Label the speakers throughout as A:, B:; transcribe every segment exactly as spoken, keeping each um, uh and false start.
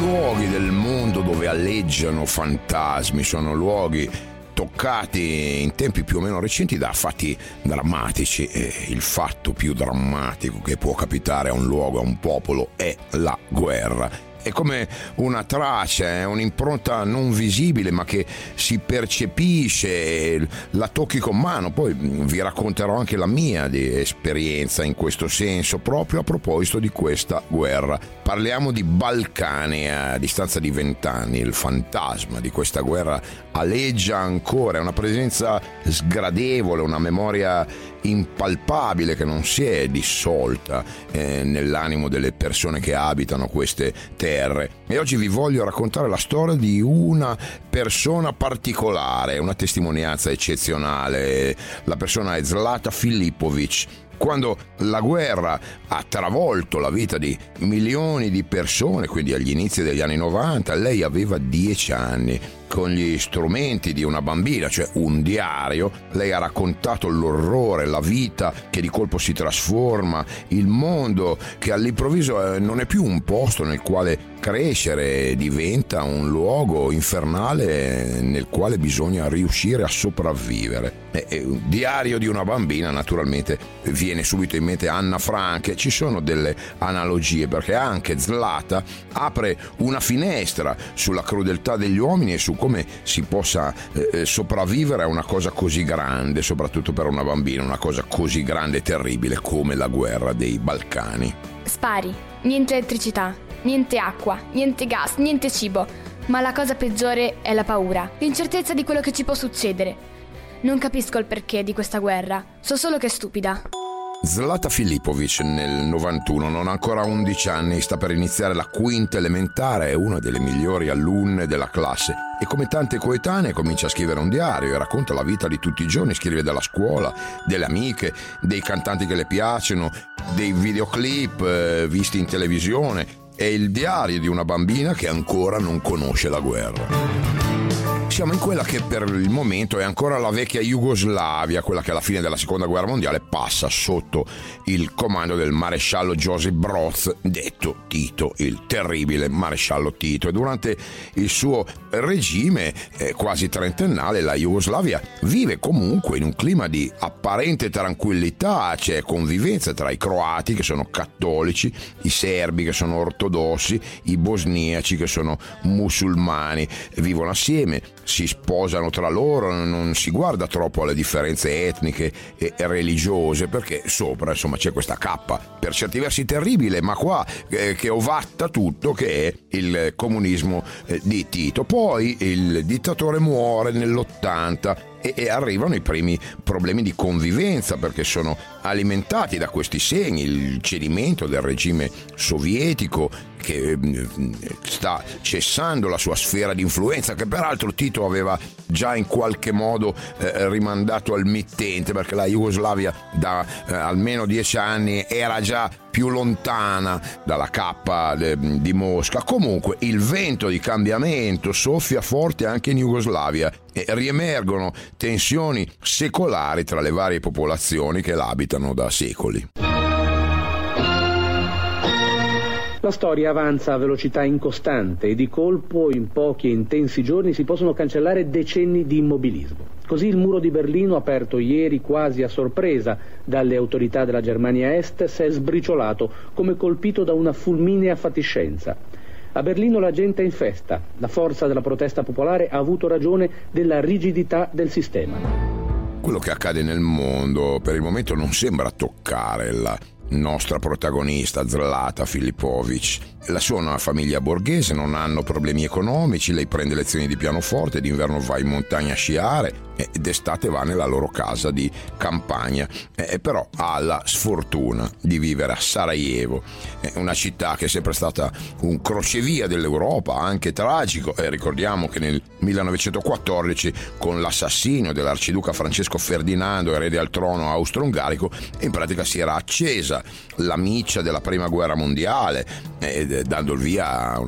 A: luoghi del mondo dove alleggiano fantasmi, sono luoghi toccati in tempi più o meno recenti da fatti drammatici, e il fatto più drammatico che può capitare a un luogo, a un popolo, è la guerra. È come una traccia, è un'impronta non visibile ma che si percepisce, la tocchi con mano. Poi vi racconterò anche la mia di esperienza in questo senso, proprio a proposito di questa guerra. Parliamo di Balcani a distanza di vent'anni. Il fantasma di questa guerra aleggia ancora, è una presenza sgradevole, una memoria impalpabile che non si è dissolta eh, nell'animo delle persone che abitano queste terre. E oggi vi voglio raccontare la storia di una persona particolare, una testimonianza eccezionale. La persona è Zlata Filipović. Quando la guerra ha travolto la vita di milioni di persone, quindi agli inizi degli anni novanta, lei aveva dieci anni. Con gli strumenti di una bambina, cioè un diario, lei ha raccontato l'orrore, la vita che di colpo si trasforma, il mondo che all'improvviso non è più un posto nel quale crescere, diventa un luogo infernale nel quale bisogna riuscire a sopravvivere. E un diario di una bambina, naturalmente viene subito in mente Anna Frank. Ci sono delle analogie, perché anche Zlata apre una finestra sulla crudeltà degli uomini e su come si possa eh, sopravvivere a una cosa così grande, soprattutto per una bambina, una cosa così grande e terribile come la guerra dei Balcani.
B: Spari, niente elettricità, niente acqua, niente gas, niente cibo, ma la cosa peggiore è la paura, l'incertezza di quello che ci può succedere. Non capisco il perché di questa guerra, so solo che è stupida.
A: Zlata Filipović nel novantuno non ha ancora undici anni, sta per iniziare la quinta elementare, è una delle migliori alunne della classe e come tante coetanee comincia a scrivere un diario e racconta la vita di tutti i giorni, scrive della scuola, delle amiche, dei cantanti che le piacciono, dei videoclip eh, visti in televisione. È il diario di una bambina che ancora non conosce la guerra. Siamo in quella che per il momento è ancora la vecchia Jugoslavia, quella che alla fine della seconda guerra mondiale passa sotto il comando del maresciallo Josip Broz, detto Tito, il terribile maresciallo Tito. E durante il suo regime eh, quasi trentennale la Jugoslavia vive comunque in un clima di apparente tranquillità, c'è convivenza tra i croati che sono cattolici, i serbi che sono ortodossi, i bosniaci che sono musulmani, vivono assieme, si sposano tra loro, non si guarda troppo alle differenze etniche e religiose, perché sopra insomma c'è questa cappa per certi versi terribile, ma qua eh, che ovatta tutto, che è il comunismo eh, di Tito. Poi il dittatore muore nell'ottanta e, e arrivano i primi problemi di convivenza, perché sono alimentati da questi segni, il cedimento del regime sovietico che sta cessando la sua sfera di influenza, che peraltro Tito aveva già in qualche modo eh, rimandato al mittente, perché la Jugoslavia da eh, almeno dieci anni era già più lontana dalla cappa de, di Mosca. Comunque il vento di cambiamento soffia forte anche in Jugoslavia e riemergono tensioni secolari tra le varie popolazioni che l'abitano da secoli.
C: La storia avanza a velocità incostante e di colpo in pochi e intensi giorni si possono cancellare decenni di immobilismo. Così il muro di Berlino, aperto ieri quasi a sorpresa dalle autorità della Germania Est, si è sbriciolato come colpito da una fulminea fatiscenza. A Berlino la gente è in festa, la forza della protesta popolare ha avuto ragione della rigidità del sistema.
A: Quello che accade nel mondo per il momento non sembra toccare la nostra protagonista Zlata Filipović. La sua è una famiglia borghese, non hanno problemi economici, lei prende lezioni di pianoforte, d'inverno va in montagna a sciare e d'estate va nella loro casa di campagna, e però ha la sfortuna di vivere a Sarajevo, una città che è sempre stata un crocevia dell'Europa, anche tragico, e ricordiamo che nel millenovecentoquattordici, con l'assassinio dell'arciduca Francesco Ferdinando, erede al trono austro-ungarico, in pratica si era accesa la miccia della prima guerra mondiale, eh, dando il via a una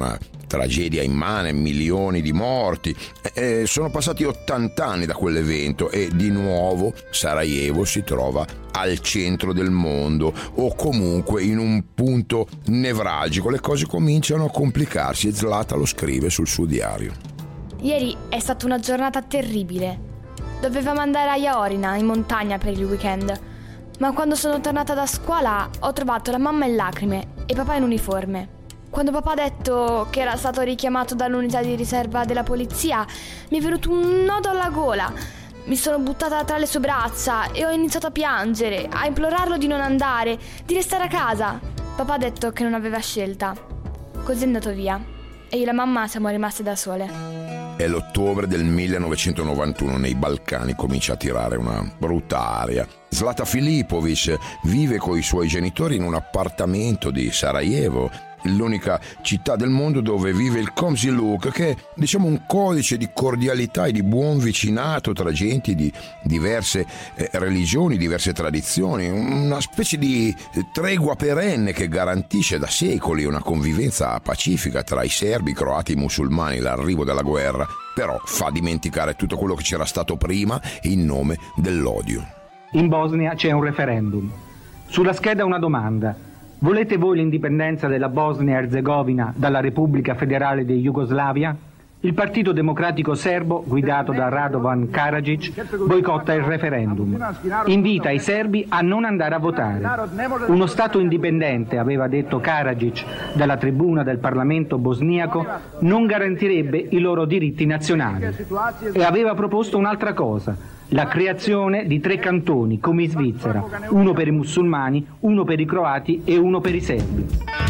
A: tragedia immane, milioni di morti. Eh, sono passati ottanta anni da quell'evento e di nuovo Sarajevo si trova al centro del mondo, o comunque in un punto nevralgico. Le cose cominciano a complicarsi e Zlata lo scrive sul suo diario.
B: Ieri è stata una giornata terribile. Dovevamo andare a Jaorina, in montagna, per il weekend. Ma quando sono tornata da scuola ho trovato la mamma in lacrime e papà in uniforme. Quando papà ha detto che era stato richiamato dall'unità di riserva della polizia, mi è venuto un nodo alla gola. Mi sono buttata tra le sue braccia e ho iniziato a piangere, a implorarlo di non andare, di restare a casa. Papà ha detto che non aveva scelta. Così è andato via e io e la mamma siamo rimaste da sole.
A: È l'ottobre del millenovecentonovantuno, nei Balcani comincia a tirare una brutta aria. Zlata Filipović vive con i suoi genitori in un appartamento di Sarajevo, l'unica città del mondo dove vive il Komšiluk, che è, diciamo, un codice di cordialità e di buon vicinato tra genti di diverse eh, religioni, diverse tradizioni, una specie di tregua perenne che garantisce da secoli una convivenza pacifica tra i serbi, i croati e i musulmani. L'arrivo della guerra però fa dimenticare tutto quello che c'era stato prima in nome dell'odio.
D: In Bosnia c'è un referendum. Sulla scheda una domanda: volete voi l'indipendenza della Bosnia-Erzegovina dalla Repubblica Federale di Jugoslavia? Il Partito Democratico Serbo, guidato da Radovan Karadzic, boicotta il referendum. Invita i serbi a non andare a votare. Uno Stato indipendente, aveva detto Karadzic dalla tribuna del Parlamento bosniaco, non garantirebbe i loro diritti nazionali. E aveva proposto un'altra cosa: la creazione di tre cantoni, come in Svizzera, uno per i musulmani, uno per i croati e uno per i serbi.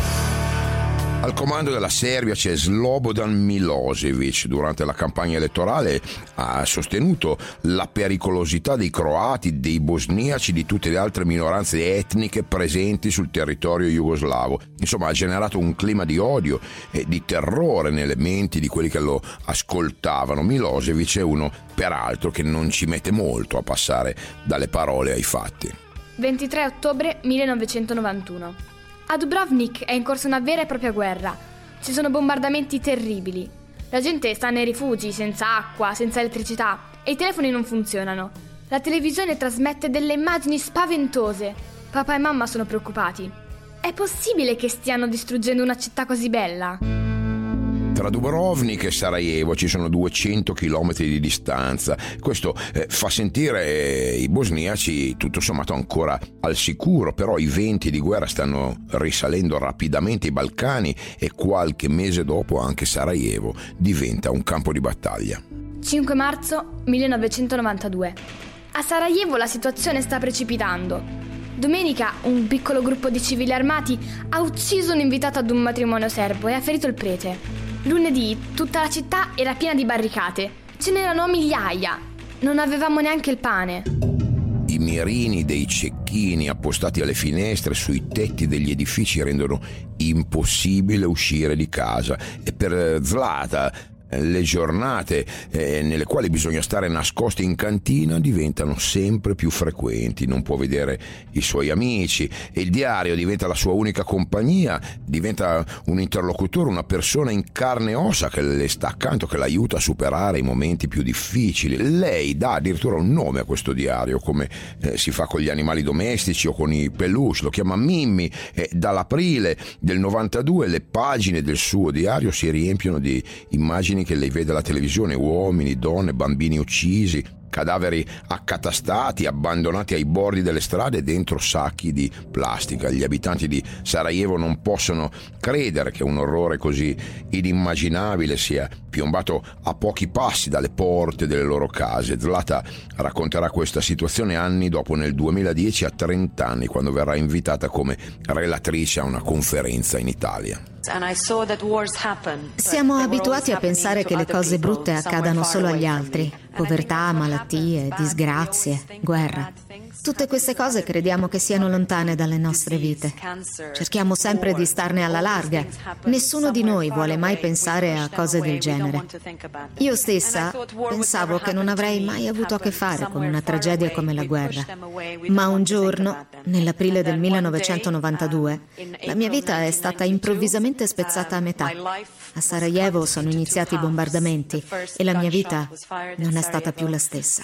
A: Al comando della Serbia c'è Slobodan Milošević. Durante la campagna elettorale ha sostenuto la pericolosità dei croati, dei bosniaci, di tutte le altre minoranze etniche presenti sul territorio jugoslavo. Insomma, ha generato un clima di odio e di terrore nelle menti di quelli che lo ascoltavano. Milošević è uno, peraltro, che non ci mette molto a passare dalle parole ai fatti.
B: ventitré ottobre millenovecentonovantuno. A Dubrovnik è in corso una vera e propria guerra. Ci sono bombardamenti terribili. La gente sta nei rifugi, senza acqua, senza elettricità, e i telefoni non funzionano. La televisione trasmette delle immagini spaventose. Papà e mamma sono preoccupati. È possibile che stiano distruggendo una città così bella?
A: Tra Dubrovnik e Sarajevo ci sono duecento chilometri di distanza. Questo eh, fa sentire eh, i bosniaci tutto sommato ancora al sicuro, però i venti di guerra stanno risalendo rapidamente i Balcani e qualche mese dopo anche Sarajevo diventa un campo di battaglia.
B: cinque marzo millenovecentonovantadue. A Sarajevo la situazione sta precipitando. Domenica un piccolo gruppo di civili armati ha ucciso un invitato ad un matrimonio serbo e ha ferito il prete. Lunedì tutta la città era piena di barricate. Ce n'erano migliaia. Non avevamo neanche il pane.
A: I mirini dei cecchini appostati alle finestre, sui tetti degli edifici rendono impossibile uscire di casa. E per Zlata le giornate eh, nelle quali bisogna stare nascosti in cantina diventano sempre più frequenti. Non può vedere i suoi amici e il diario diventa la sua unica compagnia, diventa un interlocutore, una persona in carne e ossa che le sta accanto, che l'aiuta a superare i momenti più difficili. Lei dà addirittura un nome a questo diario, come eh, si fa con gli animali domestici o con i peluche, lo chiama Mimmi, e dall'aprile del novantadue le pagine del suo diario si riempiono di immagini che lei vede alla televisione: uomini, donne, bambini uccisi, cadaveri accatastati, abbandonati ai bordi delle strade dentro sacchi di plastica. Gli abitanti di Sarajevo non possono credere che un orrore così inimmaginabile sia piombato a pochi passi dalle porte delle loro case. Zlata racconterà questa situazione anni dopo, nel duemiladieci, a trenta anni, quando verrà invitata come relatrice a una conferenza in Italia.
E: Siamo abituati a pensare che le cose brutte accadano solo agli altri: povertà, malattie, disgrazie, guerra. Tutte queste cose crediamo che siano lontane dalle nostre vite. Cerchiamo sempre di starne alla larga. Nessuno di noi vuole mai pensare a cose del genere. Io stessa pensavo che non avrei mai avuto a che fare con una tragedia come la guerra. Ma un giorno, nell'aprile del millenovecentonovantadue, la mia vita è stata improvvisamente spezzata a metà. A Sarajevo sono iniziati i bombardamenti e la mia vita non è stata più la stessa.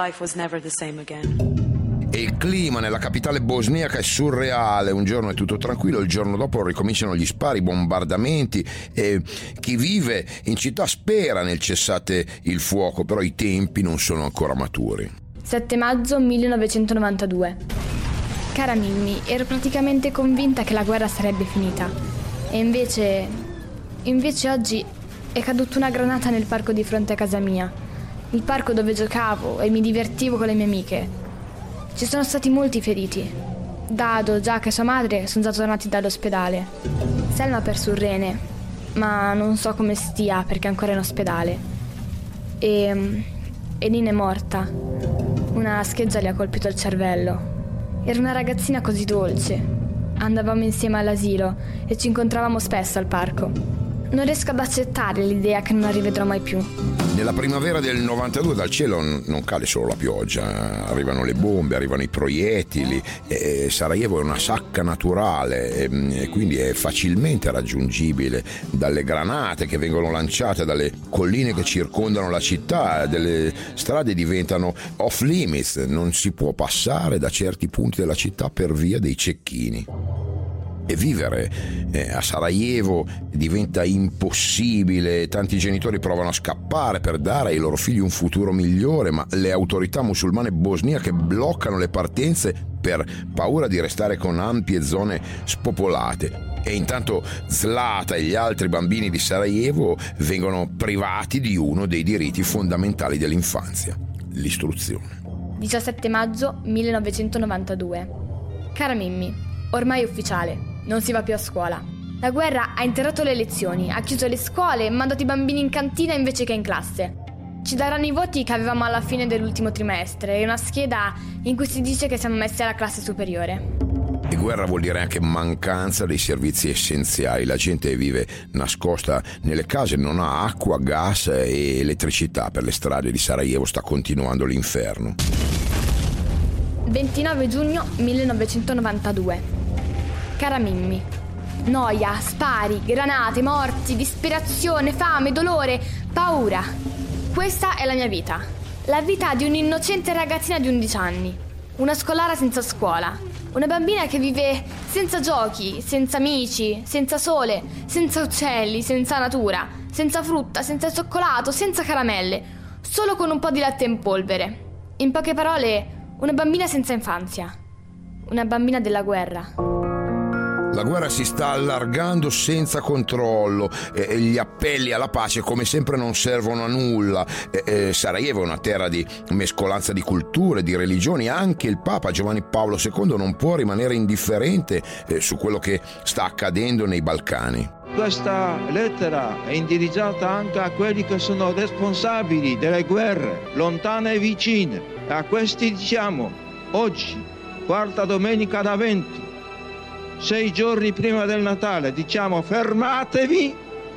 A: E il clima nella capitale bosniaca è surreale. Un giorno è tutto tranquillo, il giorno dopo ricominciano gli spari, i bombardamenti, e chi vive in città spera nel cessate il fuoco, però i tempi non sono ancora maturi.
B: sette maggio millenovecentonovantadue. Cara Mimmi, ero praticamente convinta che la guerra sarebbe finita. E invece... invece oggi è caduta una granata nel parco di fronte a casa mia. Il parco dove giocavo e mi divertivo con le mie amiche. Ci sono stati molti feriti. Dado, Giac e sua madre sono già tornati dall'ospedale. Selma ha perso un rene, ma non so come stia perché è ancora in ospedale. E... e Nina è morta. Una scheggia le ha colpito il cervello. Era una ragazzina così dolce. Andavamo insieme all'asilo e ci incontravamo spesso al parco. Non riesco ad accettare l'idea che non la rivedrò mai più.
A: Nella primavera del novantadue dal cielo non cade solo la pioggia, arrivano le bombe, arrivano i proiettili. E Sarajevo è una sacca naturale e quindi è facilmente raggiungibile dalle granate che vengono lanciate dalle colline che circondano la città. Delle strade diventano off limits, non si può passare da certi punti della città per via dei cecchini. E vivere eh, a Sarajevo diventa impossibile, tanti genitori provano a scappare per dare ai loro figli un futuro migliore, ma le autorità musulmane bosniache bloccano le partenze per paura di restare con ampie zone spopolate. E intanto Zlata e gli altri bambini di Sarajevo vengono privati di uno dei diritti fondamentali dell'infanzia, l'istruzione.
B: diciassette maggio millenovecentonovantadue. Cara Mimmi, ormai è ufficiale. Non si va più a scuola. La guerra ha interrotto le lezioni, ha chiuso le scuole e mandato i bambini in cantina invece che in classe. Ci daranno i voti che avevamo alla fine dell'ultimo trimestre e una scheda in cui si dice che siamo messi alla classe superiore.
A: E guerra vuol dire anche mancanza dei servizi essenziali. La gente vive nascosta nelle case, non ha acqua, gas e elettricità. Per le strade di Sarajevo sta continuando l'inferno.
B: ventinove giugno millenovecentonovantadue. Cara Mimmi, noia, spari, granate, morti, disperazione, fame, dolore, paura. Questa è la mia vita. La vita di un'innocente ragazzina di undici anni. Una scolara senza scuola. Una bambina che vive senza giochi, senza amici, senza sole, senza uccelli, senza natura, senza frutta, senza cioccolato, senza caramelle, solo con un po' di latte in polvere. In poche parole, una bambina senza infanzia. Una bambina della guerra.
A: La guerra si sta allargando senza controllo e gli appelli alla pace come sempre non servono a nulla. E, e Sarajevo è una terra di mescolanza di culture, di religioni. Anche il Papa Giovanni Paolo secondo non può rimanere indifferente eh, su quello che sta accadendo nei Balcani.
F: Questa lettera è indirizzata anche a quelli che sono responsabili delle guerre, lontane e vicine. A questi diciamo, oggi, quarta domenica d'Avvento, sei giorni prima del Natale, diciamo fermatevi,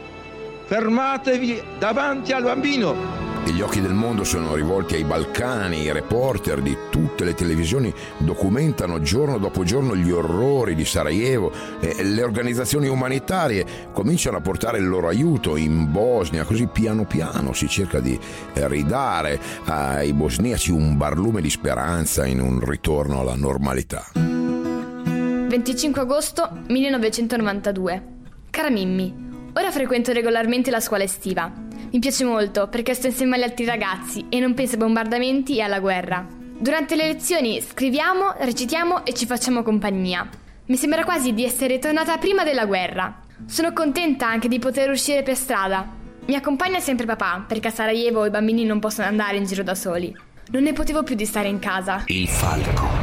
F: fermatevi davanti al bambino.
A: E gli occhi del mondo sono rivolti ai Balcani, i reporter di tutte le televisioni documentano giorno dopo giorno gli orrori di Sarajevo e le organizzazioni umanitarie cominciano a portare il loro aiuto in Bosnia, così piano piano si cerca di ridare ai bosniaci un barlume di speranza in un ritorno alla normalità.
B: venticinque agosto millenovecentonovantadue. Cara Mimmi, ora frequento regolarmente la scuola estiva. Mi piace molto perché sto insieme agli altri ragazzi e non penso ai bombardamenti e alla guerra. Durante le lezioni scriviamo, recitiamo e ci facciamo compagnia. Mi sembra quasi di essere tornata prima della guerra. Sono contenta anche di poter uscire per strada. Mi accompagna sempre papà perché a Sarajevo i bambini non possono andare in giro da soli. Non ne potevo più di stare in casa.
G: Il falco.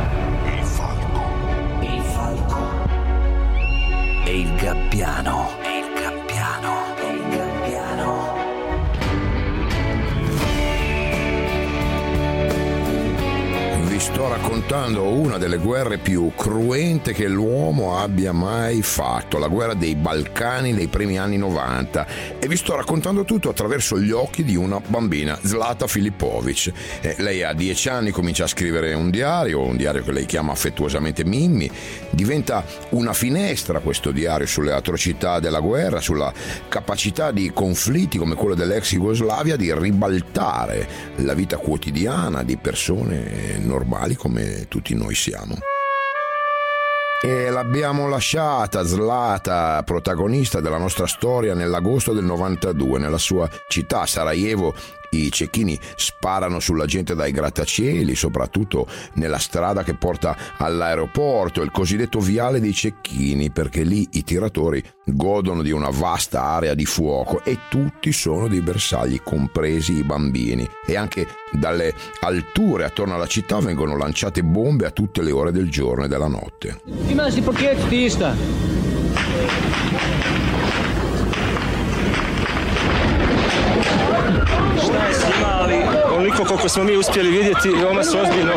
G: E il gabbiano. E il gabbiano. E il gabbiano.
A: Vi sto raccontando raccontando una delle guerre più cruente che l'uomo abbia mai fatto, la guerra dei Balcani dei primi anni novanta, e vi sto raccontando tutto attraverso gli occhi di una bambina, Zlata Filipović. Eh, lei ha dieci anni, comincia a scrivere un diario, un diario che lei chiama affettuosamente Mimmi. Diventa una finestra questo diario sulle atrocità della guerra, sulla capacità di conflitti come quello dell'ex Jugoslavia di ribaltare la vita quotidiana di persone normali come tutti noi siamo. E l'abbiamo lasciata Zlata, protagonista della nostra storia, nell'agosto del novantadue, nella sua città Sarajevo. I cecchini sparano sulla gente dai grattacieli, soprattutto nella strada che porta all'aeroporto, il cosiddetto viale dei cecchini, perché lì i tiratori godono di una vasta area di fuoco e tutti sono dei bersagli, compresi i bambini. E anche dalle alture attorno alla città vengono lanciate bombe a tutte le ore del giorno e della notte.
H: Imaš paket tista. Šta je s njima, ali koliko koliko smo mi uspjeli vidjeti, veoma su ozbiljno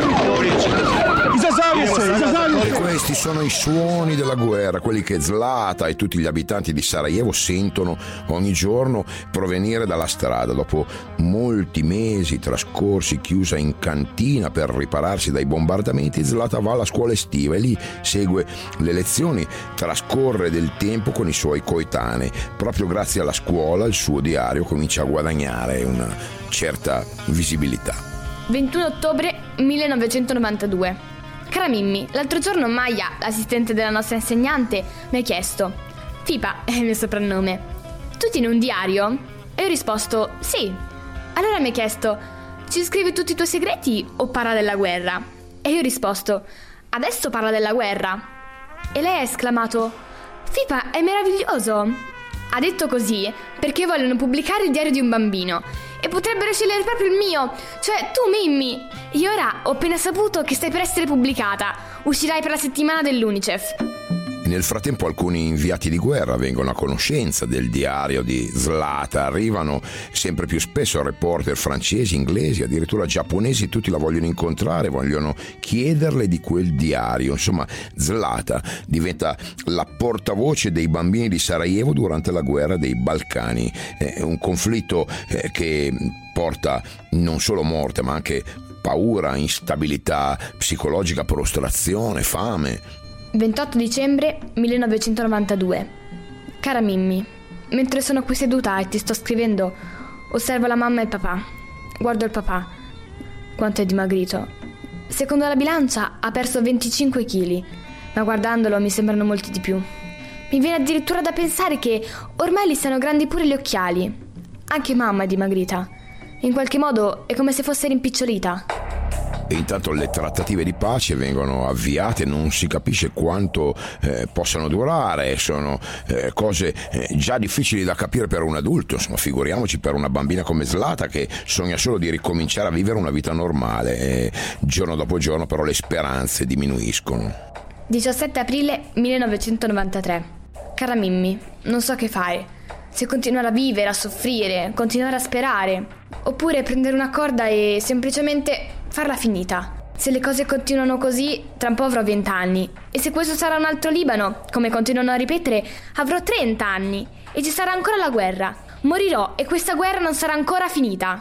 H: iza zavjese, iza zavjese.
A: E questi sono i suoni della guerra, quelli che Zlata e tutti gli abitanti di Sarajevo sentono ogni giorno provenire dalla strada. Dopo molti mesi trascorsi chiusa in cantina per ripararsi dai bombardamenti, Zlata va alla scuola estiva e lì segue le lezioni, trascorre del tempo con i suoi coetanei. Proprio grazie alla scuola il suo diario comincia a guadagnare una certa visibilità.
B: ventuno ottobre millenovecentonovantadue. Cara Mimmi, l'altro giorno Maya, l'assistente della nostra insegnante, mi ha chiesto: Fipa è il mio soprannome, tu tieni un diario? E io ho risposto sì. Allora mi ha chiesto: ci scrivi tutti i tuoi segreti o parla della guerra? E io ho risposto: adesso parla della guerra. E lei ha esclamato: Fipa, è meraviglioso! Ha detto così perché vogliono pubblicare il diario di un bambino e potrebbero scegliere proprio il mio, cioè tu Mimmi. Io ora ho appena saputo che stai per essere pubblicata, uscirai per la settimana dell'Unicef.
A: Nel frattempo alcuni inviati di guerra vengono a conoscenza del diario di Zlata, arrivano sempre più spesso reporter francesi, inglesi, addirittura giapponesi, tutti la vogliono incontrare, vogliono chiederle di quel diario. Insomma, Zlata diventa la portavoce dei bambini di Sarajevo durante la guerra dei Balcani, è un conflitto che porta non solo morte ma anche paura, instabilità psicologica, prostrazione, fame.
B: ventotto dicembre millenovecentonovantadue. Cara Mimmi, mentre sono qui seduta e ti sto scrivendo, osservo la mamma e il papà. Guardo il papà. Quanto è dimagrito. Secondo la bilancia ha perso venticinque chili, ma guardandolo mi sembrano molti di più. Mi viene addirittura da pensare che ormai gli siano grandi pure gli occhiali. Anche mamma è dimagrita. In qualche modo è come se fosse rimpicciolita.
A: E intanto le trattative di pace vengono avviate, non si capisce quanto eh, possano durare, sono eh, cose eh, già difficili da capire per un adulto, insomma figuriamoci per una bambina come Zlata che sogna solo di ricominciare a vivere una vita normale e giorno dopo giorno però le speranze diminuiscono.
B: diciassette aprile millenovecentonovantatré. Cara Mimmi, non so che fare. Se continuare a vivere, a soffrire, continuare a sperare, oppure prendere una corda e semplicemente farla finita. Se le cose continuano così, tra un po' avrò vent'anni. E se questo sarà un altro Libano, come continuano a ripetere, avrò trenta anni. E ci sarà ancora la guerra. Morirò e questa guerra non sarà ancora finita.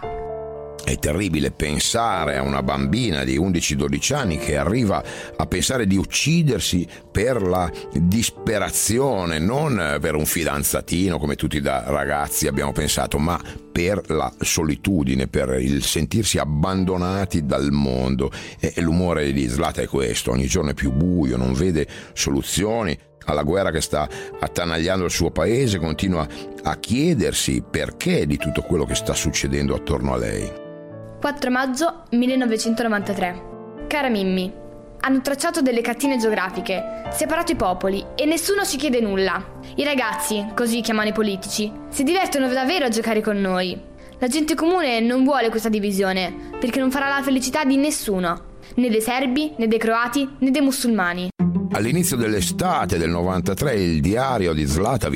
A: È terribile pensare a una bambina di undici dodici anni che arriva a pensare di uccidersi per la disperazione, non per un fidanzatino come tutti da ragazzi abbiamo pensato, ma per la solitudine, per il sentirsi abbandonati dal mondo. E l'umore di Zlata è questo, ogni giorno è più buio, non vede soluzioni alla guerra che sta attanagliando il suo paese, continua a chiedersi perché di tutto quello che sta succedendo attorno a lei.
B: quattro maggio millenovecentonovantatré. Cara Mimmi, hanno tracciato delle cartine geografiche, separato i popoli e nessuno ci chiede nulla. I ragazzi, così chiamano i politici, si divertono davvero a giocare con noi. La gente comune non vuole questa divisione perché non farà la felicità di nessuno, né dei serbi, né dei croati, né dei musulmani.
A: All'inizio dell'estate del novantatré il diario di Zlata viene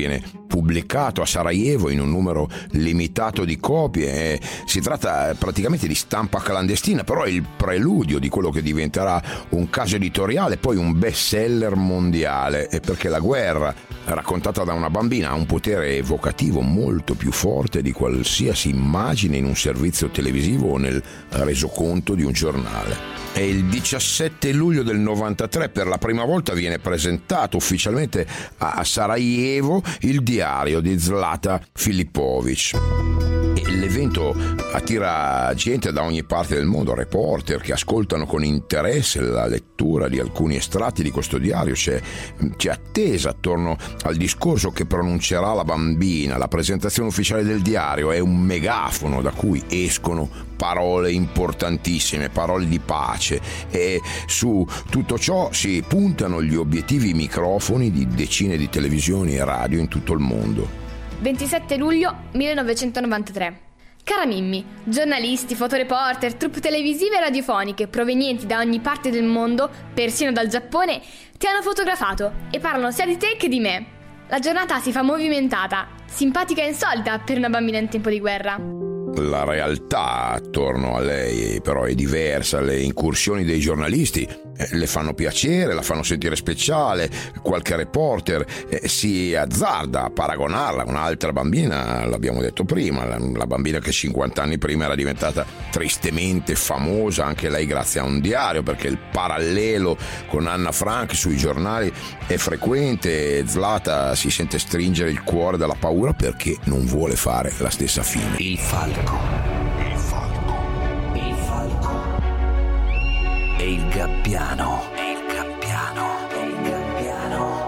A: pubblicato a Sarajevo in un numero limitato di copie. Si tratta praticamente di stampa clandestina, però è il preludio di quello che diventerà un caso editoriale, poi un bestseller mondiale, perché la guerra raccontata da una bambina ha un potere evocativo molto più forte di qualsiasi immagine in un servizio televisivo o nel resoconto di un giornale. E il diciassette luglio del novantatré per la prima volta viene presentato ufficialmente a Sarajevo il diario di Zlata Filipović. E l'evento attira gente da ogni parte del mondo, reporter che ascoltano con interesse la lettura di alcuni estratti di questo diario. C'è, c'è attesa attorno al discorso che pronuncerà la bambina. La presentazione ufficiale del diario è un megafono da cui escono parole importantissime, parole di pace, e su tutto ciò si puntano gli obiettivi microfoni di decine di televisioni e radio in tutto il mondo.
B: ventisette luglio millenovecentonovantatré. Cara Mimmi, giornalisti, fotoreporter, troupe televisive e radiofoniche provenienti da ogni parte del mondo, persino dal Giappone, ti hanno fotografato e parlano sia di te che di me. La giornata si fa movimentata, simpatica e insolita per una bambina in tempo di guerra.
A: La realtà attorno a lei però è diversa. Le incursioni dei giornalisti eh, le fanno piacere, la fanno sentire speciale. Qualche reporter eh, si azzarda a paragonarla a un'altra bambina, l'abbiamo detto prima, la, la bambina che cinquanta anni prima era diventata tristemente famosa, anche lei grazie a un diario, perché il parallelo con Anna Frank sui giornali è frequente. Zlata si sente stringere il cuore dalla paura perché non vuole fare la stessa fine.
G: Il falco. Il falco. Il falco. E il gabbiano. E il gabbiano. E il gabbiano.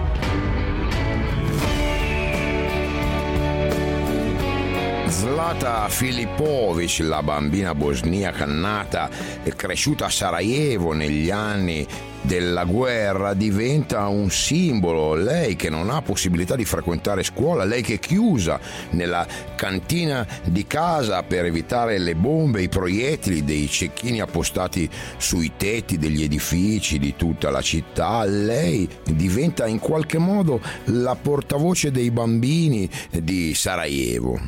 A: Zlata Filipović, la bambina bosniaca nata e cresciuta a Sarajevo negli anni della guerra, diventa un simbolo. Lei che non ha possibilità di frequentare scuola, lei che è chiusa nella cantina di casa per evitare le bombe, i proiettili dei cecchini appostati sui tetti degli edifici di tutta la città, lei diventa in qualche modo la portavoce dei bambini di Sarajevo.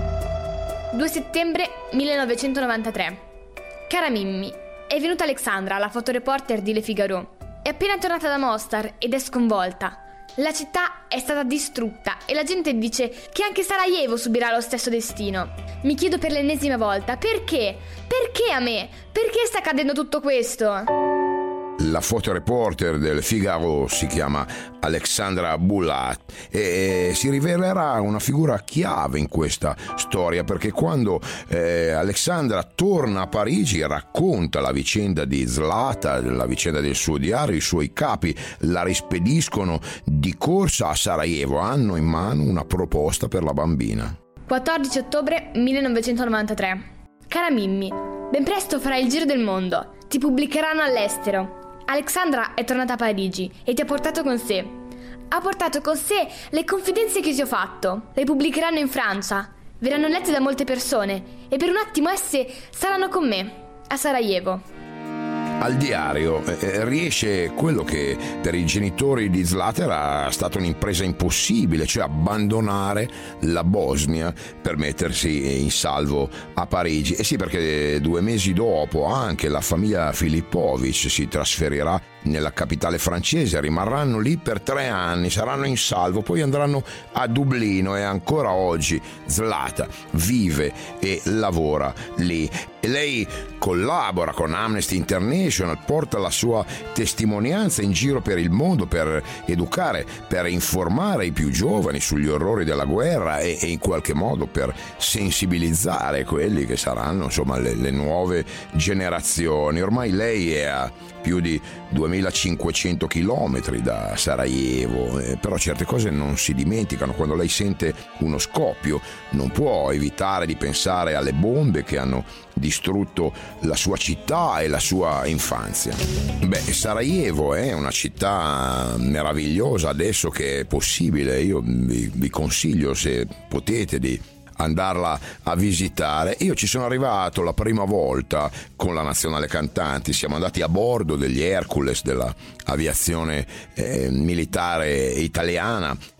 B: due settembre millenovecentonovantatré. Cara Mimmi, è venuta Alexandra, la fotoreporter di Le Figaro. È appena tornata da Mostar ed è sconvolta. La città è stata distrutta e la gente dice che anche Sarajevo subirà lo stesso destino. Mi chiedo per l'ennesima volta perché? Perché a me? Perché sta accadendo tutto questo?
A: La fotoreporter del Figaro si chiama Alexandra Bulat e si rivelerà una figura chiave in questa storia, perché quando eh, Alexandra torna a Parigi racconta la vicenda di Zlata, la vicenda del suo diario. I suoi capi la rispediscono di corsa a Sarajevo, hanno in mano una proposta per la bambina.
B: quattordici ottobre millenovecentonovantatré. Cara Mimmi, ben presto farai il giro del mondo, ti pubblicheranno all'estero. Alexandra è tornata a Parigi e ti ha portato con sé. Ha portato con sé le confidenze che ti ho fatto. Le pubblicheranno in Francia, verranno lette da molte persone e per un attimo esse saranno con me, a Sarajevo.
A: Al diario eh, riesce quello che per i genitori di Zlata era stata un'impresa impossibile, cioè abbandonare la Bosnia per mettersi in salvo a Parigi. E sì, perché due mesi dopo anche la famiglia Filipović si trasferirà nella capitale francese, rimarranno lì per tre anni, saranno in salvo, poi andranno a Dublino e ancora oggi Zlata vive e lavora lì. E lei collabora con Amnesty International, porta la sua testimonianza in giro per il mondo per educare, per informare i più giovani sugli orrori della guerra e, e in qualche modo per sensibilizzare quelli che saranno insomma le, le nuove generazioni. Ormai lei è a più di duemilacinquecento chilometri da Sarajevo, eh, però certe cose non si dimenticano. Quando lei sente uno scoppio non può evitare di pensare alle bombe che hanno distrutto la sua città e la sua infanzia. Beh, Sarajevo è una città meravigliosa adesso che è possibile. Io vi, vi consiglio, se potete, di andarla a visitare. Io ci sono arrivato la prima volta con la Nazionale Cantanti, siamo andati a bordo degli Hercules della aviazione eh, militare italiana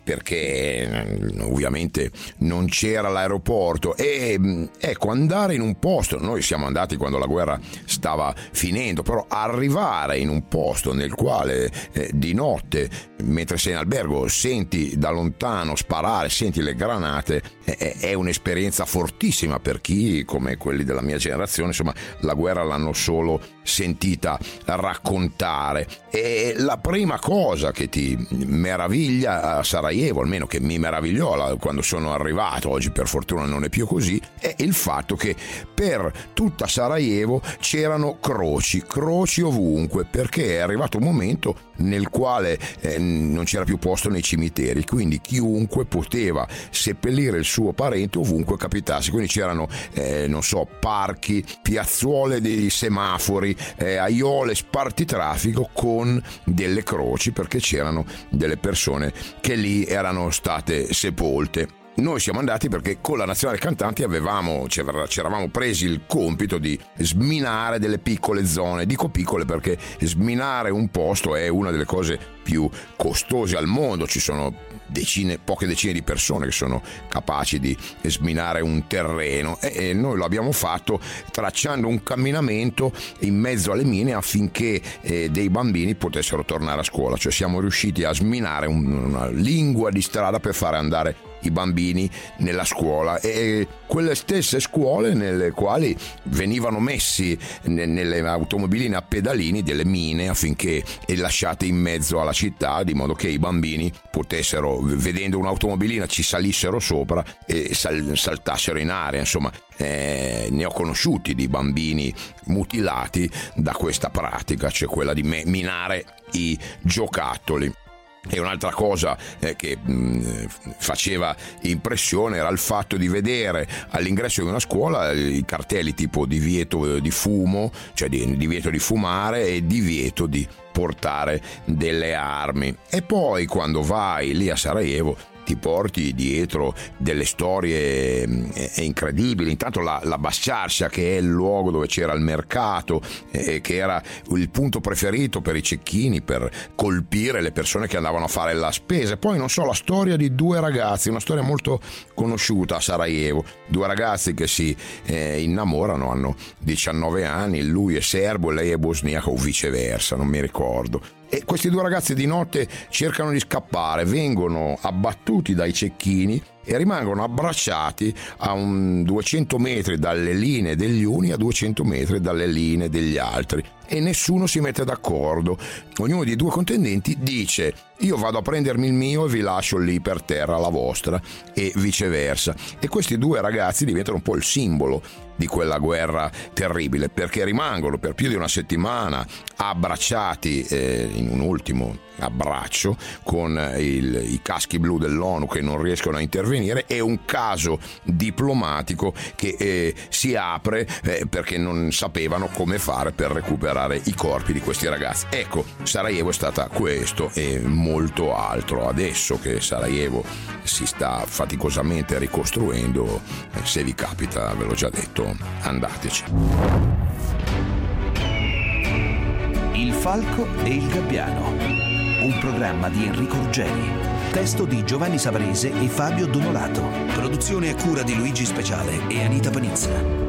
A: perché ovviamente non c'era l'aeroporto. E ecco, andare in un posto, noi siamo andati quando la guerra stava finendo, però arrivare in un posto nel quale eh, di notte, mentre sei in albergo, senti da lontano sparare, senti le granate, eh, è un'esperienza fortissima per chi, come quelli della mia generazione, insomma, la guerra l'hanno solo sentita raccontare. E la prima cosa che ti meraviglia a Sarajevo, almeno che mi meravigliò quando sono arrivato, oggi per fortuna non è più così, è il fatto che per tutta Sarajevo c'erano croci, croci ovunque, perché è arrivato un momento nel quale eh, non c'era più posto nei cimiteri, quindi chiunque poteva seppellire il suo parente ovunque capitasse, quindi c'erano eh, non so, parchi, piazzuole dei semafori, eh, aiole, spartitraffico con delle croci, perché c'erano delle persone che lì erano state sepolte. Noi siamo andati perché con la Nazionale Cantanti avevamo, ci eravamo presi il compito di sminare delle piccole zone. Dico piccole perché sminare un posto è una delle cose più costose al mondo. Ci sono decine, poche decine di persone che sono capaci di sminare un terreno, e noi lo abbiamo fatto tracciando un camminamento in mezzo alle mine affinché eh, dei bambini potessero tornare a scuola. Cioè siamo riusciti a sminare un, una lingua di strada per fare andare i bambini nella scuola, e quelle stesse scuole nelle quali venivano messi nelle automobiline a pedalini delle mine affinché lasciate in mezzo alla città, di modo che i bambini potessero, vedendo un'automobilina, ci salissero sopra e sal- saltassero in aria. Insomma, eh, ne ho conosciuti di bambini mutilati da questa pratica, cioè quella di me- minare i giocattoli. E un'altra cosa eh, che mh, faceva impressione era il fatto di vedere all'ingresso di una scuola i cartelli tipo divieto di fumo, cioè di, divieto di fumare e divieto di portare delle armi. E poi quando vai lì a Sarajevo ti porti dietro delle storie eh, incredibili. Intanto la, la Basciarcia, che è il luogo dove c'era il mercato, eh, che era il punto preferito per i cecchini per colpire le persone che andavano a fare la spesa. Poi non so, la storia di due ragazzi, una storia molto conosciuta a Sarajevo, due ragazzi che si eh, innamorano, hanno diciannove anni, lui è serbo e lei è bosniaca o viceversa, non mi ricordo. E questi due ragazzi di notte cercano di scappare, vengono abbattuti dai cecchini e rimangono abbracciati a un duecento metri dalle linee degli uni a duecento metri dalle linee degli altri, e nessuno si mette d'accordo. Ognuno dei due contendenti dice: io vado a prendermi il mio e vi lascio lì per terra la vostra, e viceversa. E questi due ragazzi diventano un po' il simbolo di quella guerra terribile, perché rimangono per più di una settimana abbracciati eh, in un ultimo abbraccio con il, i caschi blu dell'ONU che non riescono a intervenire, e un caso diplomatico che eh, si apre eh, perché non sapevano come fare per recuperare i corpi di questi ragazzi. Ecco, Sarajevo è stata questo e molto altro. Adesso che Sarajevo si sta faticosamente ricostruendo, eh, se vi capita, ve l'ho già detto, andateci.
G: Il Falco e il Gabbiano, un programma di Enrico Ruggeri, testo di Giovanni Savarese e Fabio Donolato, produzione a cura di Luigi Speciale e Anita Panizza.